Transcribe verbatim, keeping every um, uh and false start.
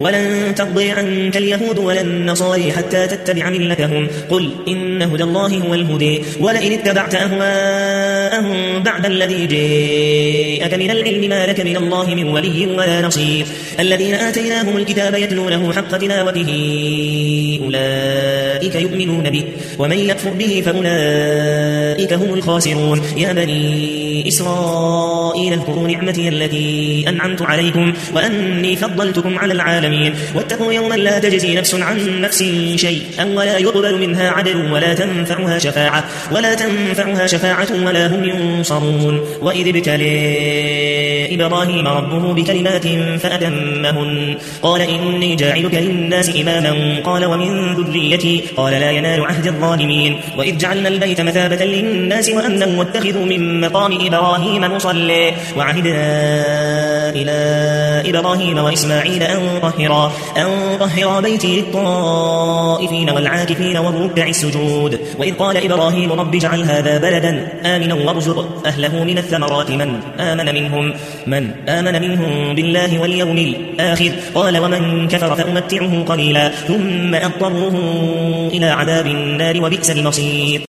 ولن ترضي عنك اليهود ولا النصارى حتى تتبع ملتهم قل إن هدى الله هو الهدي ولئن اتبعت أهواءهم بعد الذي جاءك من العلم ما لك من الله من ولي ولا نصير الذين آتيناهم الكتاب يتلونه حق تلاوته أولئك يؤمنون به ومن يكفر به فأولئك هم الخاسرون يا بني إسرائيل اذكروا نعمتي التي أنعمت عليكم وأني فضلتكم على العالمين واتقوا يوما لا تجزي نفس عن نفس شيئا ولا يقبل منها عدل ولا تنفعها شفاعة ولا تنفعها شفاعة ولا هم ينصرون وإذ ابتلى إبراهيم ربه بكلمات فأتمهن قال إني جاعلك للناس إماما قال ومن ذريتي قال لا ينال عهد الظالمين وإذ جعلنا البيت مثابة للناس وأمنا واتخذوا من مقام إبراهيم مصلى وعهدنا إلى إبراهيم وإسماعيل أن طهرا أن طهرا بيتي للطائفين والعاكفين والركع السجود وإذ قال إبراهيم رب اجعل هذا بلدا آمنا وارزق أهله من الثمرات من آمن منهم من آمن منهم بالله واليوم الآخر قال ومن كفر فأمتعه قليلا ثم أضطره إلى عذاب النار وبئس المصير